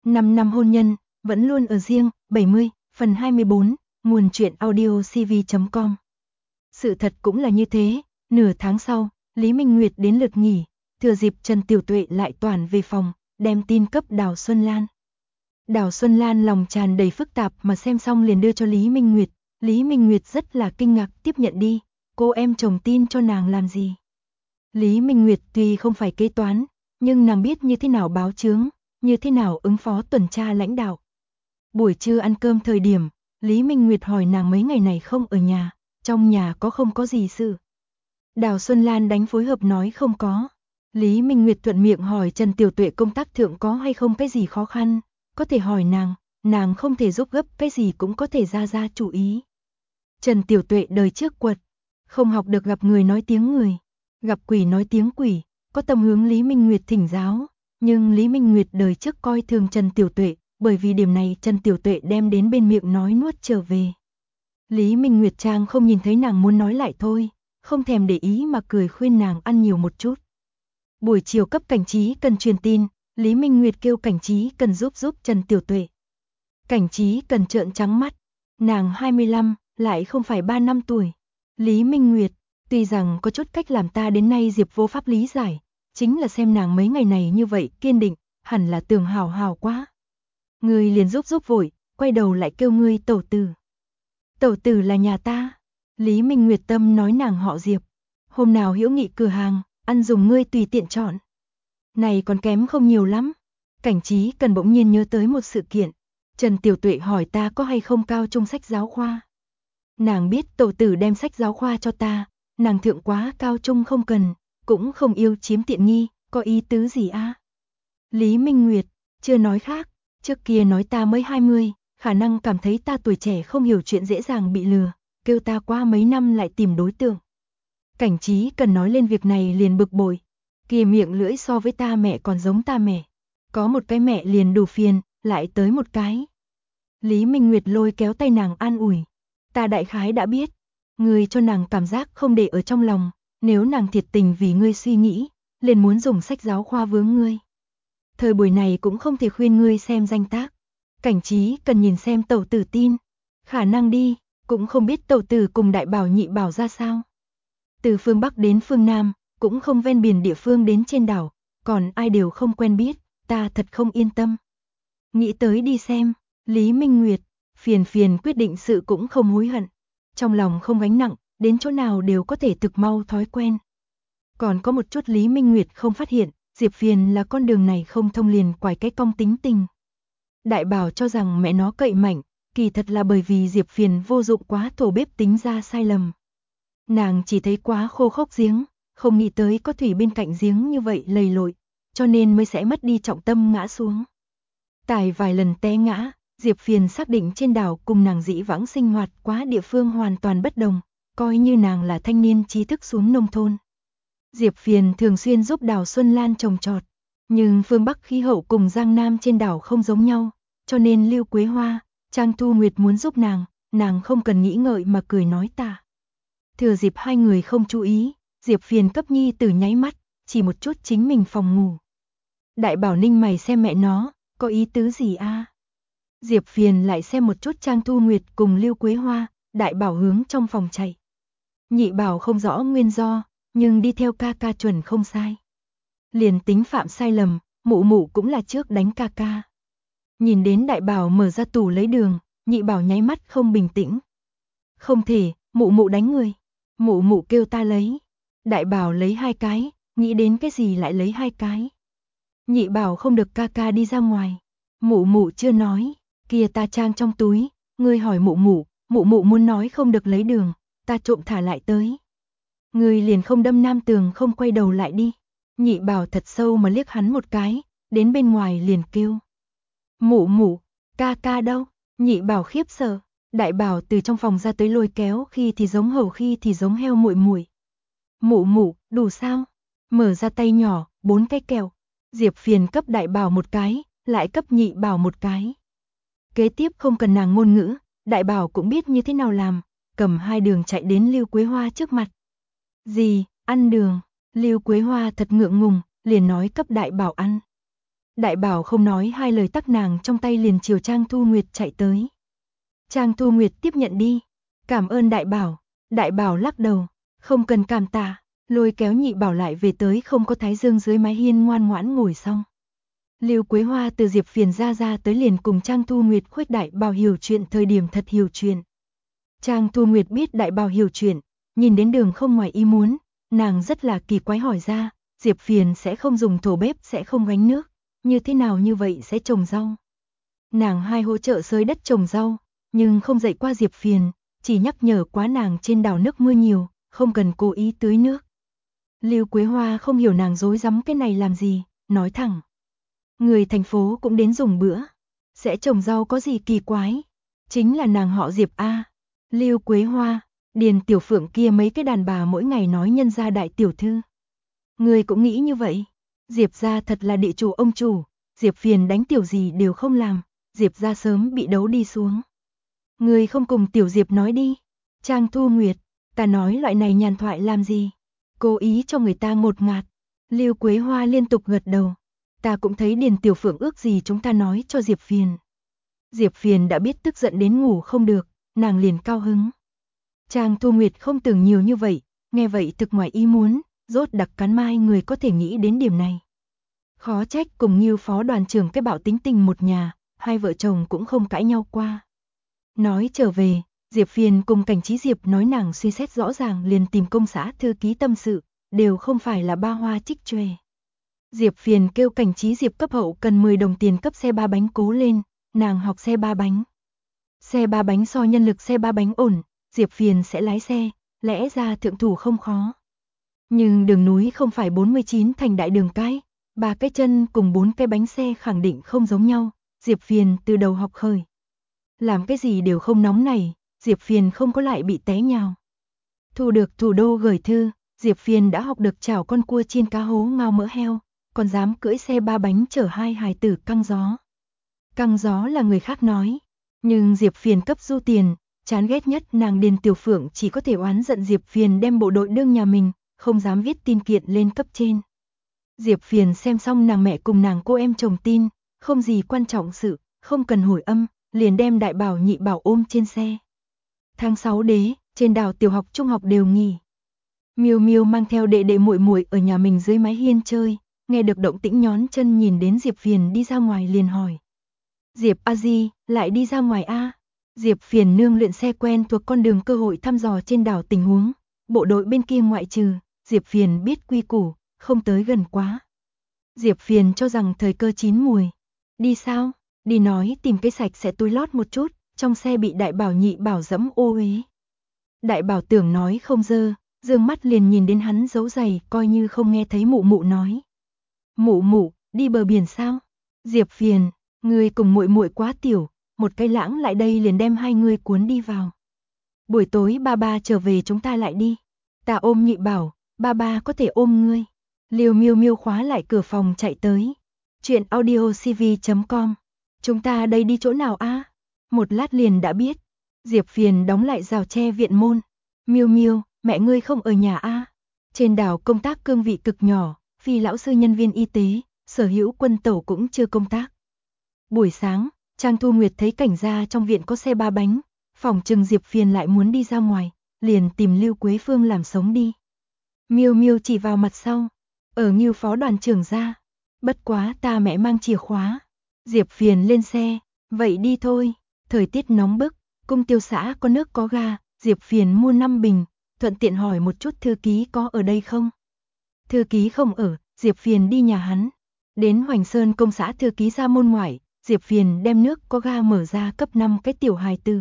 5 năm hôn nhân, vẫn luôn ở riêng, 70, phần 24, nguồn truyện audio cv.com. Sự thật cũng là như thế, nửa tháng sau, Lý Minh Nguyệt đến lượt nghỉ, thừa dịp Trần Tiểu Tuệ lại toàn về phòng, đem tin cấp Đào Xuân Lan. Đào Xuân Lan lòng tràn đầy phức tạp mà xem xong liền đưa cho Lý Minh Nguyệt. Lý Minh Nguyệt rất là kinh ngạc tiếp nhận đi, cô em chồng tin cho nàng làm gì. Lý Minh Nguyệt tuy không phải kế toán, nhưng nàng biết như thế nào báo chướng, như thế nào ứng phó tuần tra lãnh đạo. Buổi trưa ăn cơm thời điểm, Lý Minh Nguyệt hỏi nàng mấy ngày này không ở nhà, trong nhà không có gì sự. Đào Xuân Lan đánh phối hợp nói không có. Lý Minh Nguyệt thuận miệng hỏi Trần Tiểu Tuệ công tác thượng có hay không cái gì khó khăn, có thể hỏi nàng không thể giúp gấp cái gì cũng có thể ra chủ ý. Trần Tiểu Tuệ đời trước quật, không học được gặp người nói tiếng người, gặp quỷ nói tiếng quỷ, có tâm hướng Lý Minh Nguyệt thỉnh giáo, nhưng Lý Minh Nguyệt đời trước coi thường Trần Tiểu Tuệ, bởi vì điểm này Trần Tiểu Tuệ đem đến bên miệng nói nuốt trở về. Lý Minh Nguyệt trang không nhìn thấy nàng muốn nói lại thôi, không thèm để ý mà cười khuyên nàng ăn nhiều một chút. Buổi chiều cấp Cảnh Trí cần truyền tin, Lý Minh Nguyệt kêu Cảnh Trí cần giúp Trần Tiểu Tuệ. Cảnh Trí cần trợn trắng mắt, nàng 25, lại không phải 3 năm tuổi. Lý Minh Nguyệt, tuy rằng có chút cách làm ta đến nay Diệp vô pháp lý giải, chính là xem nàng mấy ngày này như vậy kiên định, hẳn là tưởng hào quá. Người liền giúp vội, quay đầu lại kêu ngươi tẩu tử. Tẩu tử là nhà ta. Lý Minh Nguyệt tâm nói nàng họ Diệp. Hôm nào hữu nghị cửa hàng, ăn dùng ngươi tùy tiện chọn. Này còn kém không nhiều lắm. Cảnh Trí cần bỗng nhiên nhớ tới một sự kiện. Trần Tiểu Tuệ hỏi ta có hay không cao trung sách giáo khoa. Nàng biết tẩu tử đem sách giáo khoa cho ta, nàng thượng quá cao trung không cần, cũng không yêu chiếm tiện nghi, có ý tứ gì a? Lý Minh Nguyệt, chưa nói khác, trước kia nói ta mới 20, khả năng cảm thấy ta tuổi trẻ không hiểu chuyện dễ dàng bị lừa, kêu ta qua mấy năm lại tìm đối tượng. Cảnh Trí cần nói lên việc này liền bực bội, kia miệng lưỡi so với ta mẹ còn giống ta mẹ, có một cái mẹ liền đủ phiền, lại tới một cái. Lý Minh Nguyệt lôi kéo tay nàng an ủi, ta đại khái đã biết, ngươi cho nàng cảm giác không để ở trong lòng, nếu nàng thiệt tình vì ngươi suy nghĩ, liền muốn dùng sách giáo khoa vướng ngươi. Thời buổi này cũng không thể khuyên ngươi xem danh tác. Cảnh Trí cần nhìn xem tẩu tử tin. Khả năng đi, cũng không biết tẩu tử cùng đại bảo nhị bảo ra sao. Từ phương Bắc đến phương Nam, cũng không ven biển địa phương đến trên đảo, còn ai đều không quen biết, ta thật không yên tâm. Nghĩ tới đi xem, Lý Minh Nguyệt, phiền quyết định sự cũng không hối hận. Trong lòng không gánh nặng, đến chỗ nào đều có thể thực mau thói quen. Còn có một chút Lý Minh Nguyệt không phát hiện, Diệp Phiền là con đường này không thông liền quải cái cong tính tình. Đại bảo cho rằng mẹ nó cậy mạnh, kỳ thật là bởi vì Diệp Phiền vô dụng quá thổ bếp tính ra sai lầm. Nàng chỉ thấy quá khô khốc giếng, không nghĩ tới có thủy bên cạnh giếng như vậy lầy lội, cho nên mới sẽ mất đi trọng tâm ngã xuống. Tài vài lần té ngã, Diệp Phiền xác định trên đảo cùng nàng dĩ vãng sinh hoạt quá địa phương hoàn toàn bất đồng, coi như nàng là thanh niên trí thức xuống nông thôn. Diệp Phiền thường xuyên giúp Đào Xuân Lan trồng trọt, nhưng phương Bắc khí hậu cùng Giang Nam trên đảo không giống nhau, cho nên Lưu Quế Hoa, Trang Thu Nguyệt muốn giúp nàng không cần nghĩ ngợi mà cười nói ta. Thừa dịp hai người không chú ý, Diệp Phiền cấp nhi tử nháy mắt, chỉ một chút chính mình phòng ngủ. Đại bảo ninh mày xem mẹ nó, có ý tứ gì a? Diệp Phiền lại xem một chút Trang Thu Nguyệt cùng Lưu Quế Hoa, đại bảo hướng trong phòng chạy. Nhị bảo không rõ nguyên do, nhưng đi theo ca ca chuẩn không sai. Liền tính phạm sai lầm, mụ cũng là trước đánh ca ca. Nhìn đến đại bảo mở ra tủ lấy đường, nhị bảo nháy mắt không bình tĩnh. Không thể, mụ đánh người. Mụ kêu ta lấy. Đại bảo lấy 2 cái, nghĩ đến cái gì lại lấy 2 cái. Nhị bảo không được ca ca đi ra ngoài. Mụ chưa nói, kia ta trang trong túi, ngươi hỏi mụ muốn nói không được lấy đường, ta trộm thả lại tới. Ngươi liền không đâm nam tường không quay đầu lại đi. Nhị bảo thật sâu mà liếc hắn một cái, đến bên ngoài liền kêu. Mụ, ca ca đâu? Nhị bảo khiếp sợ, đại bảo từ trong phòng ra tới lôi kéo khi thì giống hầu khi thì giống heo muội. Mụ, đủ sao? Mở ra tay nhỏ, 4 cái kẹo. Diệp Phiền cấp đại bảo một cái, lại cấp nhị bảo một cái. Kế tiếp không cần nàng ngôn ngữ, đại bảo cũng biết như thế nào làm, cầm 2 đường chạy đến Lưu Quế Hoa trước mặt. Gì, ăn đường? Lưu Quế Hoa thật ngượng ngùng, liền nói cấp đại bảo ăn. Đại Bảo không nói hai lời tắc nàng trong tay liền chiều Trang Thu Nguyệt chạy tới. Trang Thu Nguyệt tiếp nhận đi. Cảm ơn Đại Bảo. Đại Bảo lắc đầu. Không cần cảm tạ. Lôi kéo Nhị Bảo lại về tới không có thái dương dưới mái hiên ngoan ngoãn ngồi xong. Lưu Quế Hoa từ Diệp Phiền ra tới liền cùng Trang Thu Nguyệt khuếch Đại Bảo hiểu chuyện thời điểm thật hiểu chuyện. Trang Thu Nguyệt biết Đại Bảo hiểu chuyện, nhìn đến đường không ngoài ý muốn, nàng rất là kỳ quái hỏi ra, Diệp Phiền sẽ không dùng thổ bếp, sẽ không gánh nước, như thế nào như vậy sẽ trồng rau. Nàng hai hỗ trợ xới đất trồng rau, nhưng không dạy qua Diệp Phiền, chỉ nhắc nhở quá nàng trên đảo nước mưa nhiều, không cần cố ý tưới nước. Lưu Quế Hoa không hiểu nàng dối rắm cái này làm gì, nói thẳng. Người thành phố cũng đến dùng bữa, sẽ trồng rau có gì kỳ quái, chính là nàng họ Diệp a. Lưu Quế Hoa, Điền Tiểu Phượng kia mấy cái đàn bà mỗi ngày nói nhân gia đại tiểu thư. Người cũng nghĩ như vậy, Diệp gia thật là địa chủ ông chủ, Diệp Phiền đánh tiểu gì đều không làm, Diệp gia sớm bị đấu đi xuống. Người không cùng tiểu Diệp nói đi. Trang Thu Nguyệt, ta nói loại này nhàn thoại làm gì? Cố ý cho người ta ngột ngạt. Lưu Quế Hoa liên tục gật đầu. Ta cũng thấy Điền Tiểu Phượng ước gì chúng ta nói cho Diệp Phiền. Diệp Phiền đã biết tức giận đến ngủ không được, nàng liền cao hứng. Trang Thu Nguyệt không tưởng nhiều như vậy, nghe vậy thực ngoài ý muốn, rốt đặc cắn mai người có thể nghĩ đến điểm này. Khó trách cùng như phó đoàn trưởng cái bạo tính tình một nhà, hai vợ chồng cũng không cãi nhau qua. Nói trở về, Diệp Phiền cùng Cảnh Trí Diệp nói nàng suy xét rõ ràng liền tìm công xã thư ký tâm sự, đều không phải là ba hoa trích tròe. Diệp Phiền kêu Cảnh Trí Diệp cấp hậu cần 10 đồng tiền cấp xe ba bánh cố lên, nàng học xe ba bánh. Xe ba bánh so nhân lực xe ba bánh ổn, Diệp Phiền sẽ lái xe, lẽ ra thượng thủ không khó. Nhưng đường núi không phải 49 thành đại đường cái, 3 cái chân cùng 4 cái bánh xe khẳng định không giống nhau, Diệp Phiền từ đầu học khởi. Làm cái gì đều không nóng này, Diệp Phiền không có lại bị té nhào. Thu được thủ đô gửi thư, Diệp Phiền đã học được chảo con cua chiên cá hố ngao mỡ heo, còn dám cưỡi xe ba bánh chở hai hài tử căng gió. Căng gió là người khác nói, nhưng Diệp Phiền cấp du tiền, chán ghét nhất nàng Điền Tiểu Phượng chỉ có thể oán giận Diệp Phiền đem bộ đội đương nhà mình, không dám viết tin kiện lên cấp trên. Diệp Phiền xem xong nàng mẹ cùng nàng cô em chồng tin, không gì quan trọng sự, không cần hồi âm, liền đem Đại Bảo Nhị Bảo ôm trên xe. Tháng 6 đế, trên đảo tiểu học trung học đều nghỉ. Miêu Miêu mang theo đệ đệ muội muội ở nhà mình dưới mái hiên chơi, nghe được động tĩnh nhón chân nhìn đến Diệp Phiền đi ra ngoài liền hỏi. Diệp a di, lại đi ra ngoài a? Diệp Phiền nương luyện xe quen thuộc con đường cơ hội thăm dò trên đảo tình huống, bộ đội bên kia ngoại trừ, Diệp Phiền biết quy củ, không tới gần quá. Diệp Phiền cho rằng thời cơ chín mùi. Đi sao? Đi nói tìm cái sạch sẽ túi lót một chút, trong xe bị Đại Bảo Nhị Bảo dẫm ô uế. Đại Bảo tưởng nói không dơ, dương mắt liền nhìn đến hắn giấu giày, coi như không nghe thấy mụ mụ nói. Mụ mụ, đi bờ biển sao? Diệp Phiền, người cùng muội muội quá tiểu, một cái lãng lại đây liền đem hai người cuốn đi vào. Buổi tối ba ba trở về chúng ta lại đi. Ta ôm Nhị Bảo, ba ba có thể ôm ngươi. Liêu Miêu Miêu khóa lại cửa phòng chạy tới. Chuyện audiocv.com. Chúng ta đây đi chỗ nào a? Một lát liền đã biết. Diệp Phiền đóng lại rào tre viện môn. Miêu Miêu, mẹ ngươi không ở nhà a? Trên đảo công tác cương vị cực nhỏ, phi lão sư nhân viên y tế, sở hữu quân tẩu cũng chưa công tác. Buổi sáng, Trang Thu Nguyệt thấy cảnh gia trong viện có xe ba bánh, phòng trừng Diệp Phiền lại muốn đi ra ngoài, liền tìm Lưu Quế Phương làm sống đi. Miêu Miêu chỉ vào mặt sau, ở Ngưu phó đoàn trưởng ra. Bất quá ta mẹ mang chìa khóa. Diệp Phiền lên xe, vậy đi thôi. Thời tiết nóng bức, cung tiêu xã có nước có ga, Diệp Phiền mua 5 bình, thuận tiện hỏi một chút thư ký có ở đây không. Thư ký không ở, Diệp Phiền đi nhà hắn. Đến Hoành Sơn công xã thư ký ra môn ngoại, Diệp Phiền đem nước có ga mở ra cấp 5 cái tiểu hài tử.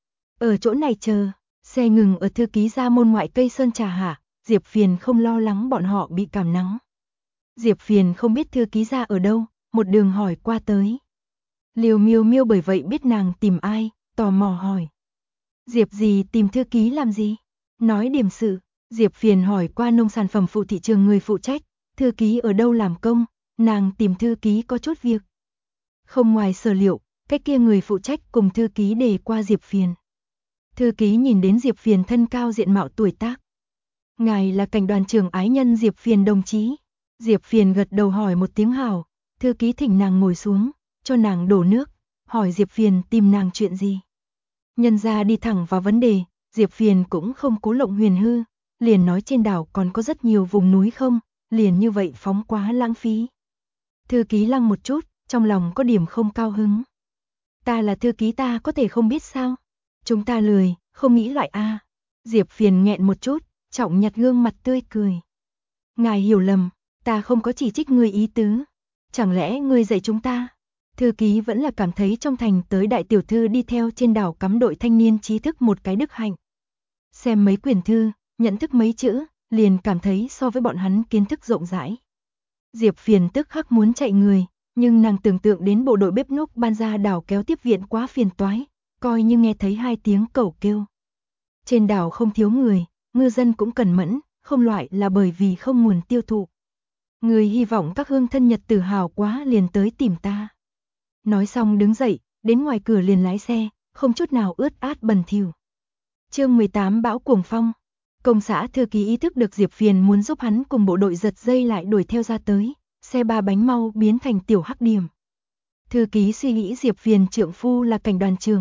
Ở chỗ này chờ, xe ngừng ở thư ký ra môn ngoại cây sơn trà hạ, Diệp Phiền không lo lắng bọn họ bị cảm nắng. Diệp Phiền không biết thư ký ra ở đâu, một đường hỏi qua tới. Liêu Miêu Miêu bởi vậy biết nàng tìm ai, tò mò hỏi. Diệp gì tìm thư ký làm gì? Nói điểm sự, Diệp Phiền hỏi qua nông sản phẩm phụ thị trường người phụ trách, thư ký ở đâu làm công, nàng tìm thư ký có chút việc. Không ngoài sở liệu, cái kia người phụ trách cùng thư ký đề qua Diệp Phiền. Thư ký nhìn đến Diệp Phiền thân cao diện mạo tuổi tác. Ngài là cảnh đoàn trưởng ái nhân Diệp Phiền đồng chí. Diệp Phiền gật đầu hỏi một tiếng hảo, Thư ký thỉnh nàng ngồi xuống, cho nàng đổ nước, hỏi Diệp Phiền tìm nàng chuyện gì. Nhân ra đi thẳng vào vấn đề, Diệp Phiền cũng không cố lộng huyền hư, liền nói trên đảo còn có rất nhiều vùng núi không, liền như vậy phóng quá lãng phí. Thư ký lăng một chút, trong lòng có điểm không cao hứng. Ta là thư ký ta có thể không biết sao? Chúng ta lười, không nghĩ loại a. Diệp Phiền nghẹn một chút, trọng nhặt gương mặt tươi cười. Ngài hiểu lầm, ta không có chỉ trích ngươi ý tứ. Chẳng lẽ ngươi dạy chúng ta? Thư ký vẫn là cảm thấy trong thành tới đại tiểu thư đi theo trên đảo cắm đội thanh niên trí thức một cái đức hạnh. Xem mấy quyển thư, nhận thức mấy chữ, liền cảm thấy so với bọn hắn kiến thức rộng rãi. Diệp Phiền tức khắc muốn chạy người, nhưng nàng tưởng tượng đến bộ đội bếp núc ban ra đảo kéo tiếp viện quá phiền toái, coi như nghe thấy 2 tiếng cẩu kêu. Trên đảo không thiếu người, ngư dân cũng cẩn mẫn, không loại là bởi vì không nguồn tiêu thụ. Người hy vọng các hương thân nhật tử hào quá liền tới tìm ta. Nói xong đứng dậy, đến ngoài cửa liền lái xe, không chút nào ướt át bẩn thỉu. Chương 18 Bão cuồng phong. Công xã thư ký ý thức được Diệp Phiền muốn giúp hắn cùng bộ đội giật dây lại đuổi theo ra tới, xe 3 bánh mau biến thành tiểu hắc điểm. Thư ký suy nghĩ Diệp Phiền trượng phu là cảnh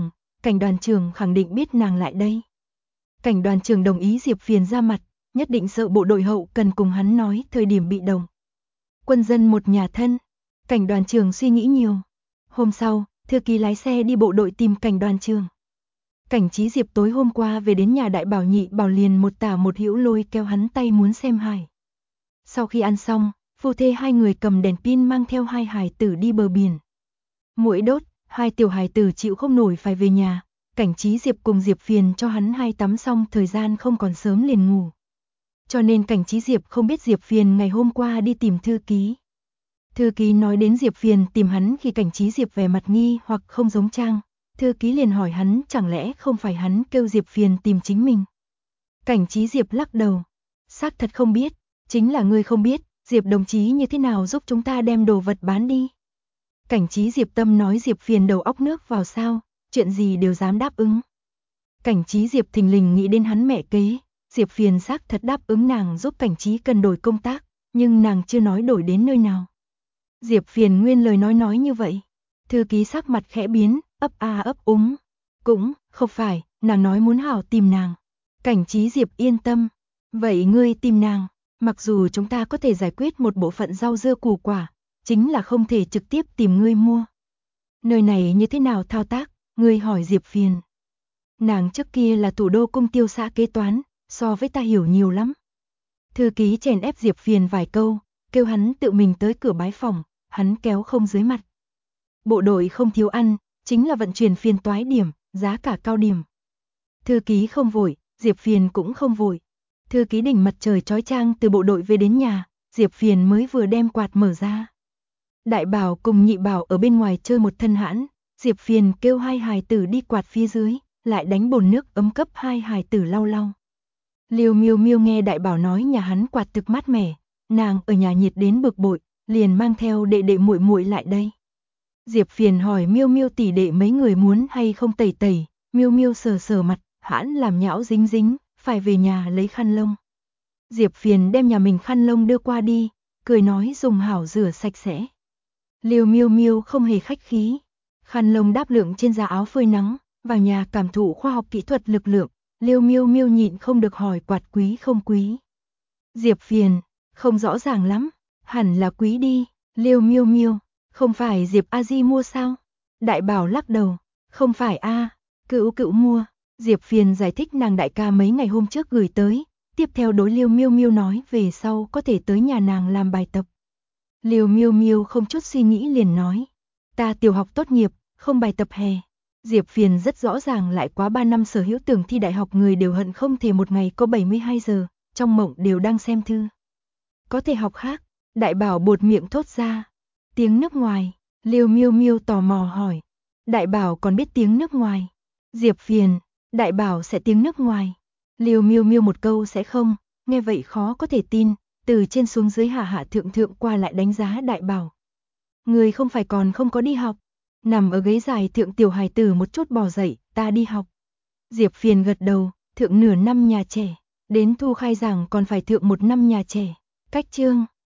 đoàn trưởng khẳng định biết nàng lại đây. Cảnh đoàn trưởng đồng ý Diệp Phiền ra mặt, nhất định sợ bộ đội hậu cần cùng hắn nói thời điểm bị động. Quân dân một nhà thân, cảnh đoàn trưởng suy nghĩ nhiều. Hôm sau, thư ký lái xe đi bộ đội tìm cảnh đoàn trưởng. Cảnh Chí Diệp tối hôm qua về đến nhà đại bảo nhị bảo liền một tả một hữu lôi kéo hắn tay muốn xem hài. Sau khi ăn xong, phu thê 2 người cầm đèn pin mang theo 2 hài tử đi bờ biển. Muỗi đốt, 2 tiểu hài tử chịu không nổi phải về nhà. Cảnh Chí Diệp cùng Diệp Phiền cho hắn 2 tắm xong thời gian không còn sớm liền ngủ. Cho nên Cảnh Chí Diệp không biết Diệp Phiền ngày hôm qua đi tìm thư ký. Thư ký nói đến Diệp Phiền tìm hắn khi Cảnh Chí Diệp vẻ mặt nghi hoặc không giống trang. Thư ký liền hỏi hắn chẳng lẽ không phải hắn kêu Diệp Phiền tìm chính mình. Cảnh Chí Diệp lắc đầu. Xác thật không biết, chính là ngươi không biết, Diệp đồng chí như thế nào giúp chúng ta đem đồ vật bán đi. Cảnh Chí Diệp tâm nói Diệp Phiền đầu óc nước vào sao, chuyện gì đều dám đáp ứng. Cảnh Chí Diệp thình lình nghĩ đến hắn mẹ kế, Diệp Phiền xác thật đáp ứng nàng giúp Cảnh Chí cần đổi công tác, nhưng nàng chưa nói đổi đến nơi nào. Diệp Phiền nguyên lời nói như vậy. Thư ký sắc mặt khẽ biến, ấp a ấp úng. Cũng, không phải, nàng nói muốn hảo tìm nàng. Cảnh Chí Diệp yên tâm. Vậy ngươi tìm nàng, mặc dù chúng ta có thể giải quyết một bộ phận rau dưa củ quả, chính là không thể trực tiếp tìm ngươi mua. Nơi này như thế nào thao tác, ngươi hỏi Diệp Phiền. Nàng trước kia là thủ đô cung tiêu xã kế toán, so với ta hiểu nhiều lắm. Thư ký chèn ép Diệp Phiền vài câu, kêu hắn tự mình tới cửa bái phòng, hắn kéo không dưới mặt. Bộ đội không thiếu ăn, chính là vận chuyển phiền toái điểm, giá cả cao điểm. Thư ký không vội, Diệp Phiền cũng không vội. Thư ký đỉnh mặt trời chói chang từ bộ đội về đến nhà, Diệp Phiền mới vừa đem quạt mở ra. Đại bảo cùng nhị bảo ở bên ngoài chơi một thân hãn, Diệp Phiền kêu 2 hài tử đi quạt phía dưới, lại đánh bồn nước ấm cấp 2 hài tử lau lau. Liêu Miêu Miêu nghe đại bảo nói nhà hắn quạt thực mát mẻ, nàng ở nhà nhiệt đến bực bội, liền mang theo đệ đệ muội muội lại đây. Diệp Phiền hỏi Miêu Miêu tỷ đệ mấy người muốn hay không tẩy tẩy, Miêu Miêu sờ sờ mặt, hãn làm nhão dính dính, phải về nhà lấy khăn lông. Diệp Phiền đem nhà mình khăn lông đưa qua đi, cười nói dùng hảo rửa sạch sẽ. Liêu Miêu Miêu không hề khách khí, khăn lông đáp lượng trên da áo phơi nắng, vào nhà cảm thụ khoa học kỹ thuật lực lượng, Liêu Miêu Miêu nhịn không được hỏi quạt quý không quý. Diệp Phiền, không rõ ràng lắm, hẳn là quý đi, Liêu Miêu Miêu. Không phải Diệp A Di mua sao? Đại bảo lắc đầu, không phải a, cữu mua. Diệp Phiền giải thích nàng đại ca mấy ngày hôm trước gửi tới, tiếp theo đối Liêu Miêu Miêu nói về sau có thể tới nhà nàng làm bài tập. Liêu Miêu Miêu không chút suy nghĩ liền nói, ta tiểu học tốt nghiệp, không bài tập hè. Diệp Phiền rất rõ ràng lại quá 3 năm sở hữu tưởng thi đại học người đều hận không thể một ngày có 72 giờ, trong mộng đều đang xem thư. Có thể học khác, đại bảo buột miệng thốt ra. Tiếng nước ngoài, Liêu Miêu Miêu tò mò hỏi. Đại bảo còn biết tiếng nước ngoài. Diệp Phiền, đại bảo sẽ tiếng nước ngoài. Liêu Miêu Miêu một câu sẽ không, nghe vậy khó có thể tin, từ trên xuống dưới hạ thượng qua lại đánh giá đại bảo. Người không phải còn không có đi học. Nằm ở ghế dài thượng tiểu hài tử một chút bò dậy, ta đi học. Diệp Phiền gật đầu, thượng nửa năm nhà trẻ, đến thu khai giảng còn phải thượng 1 năm nhà trẻ. Cách chương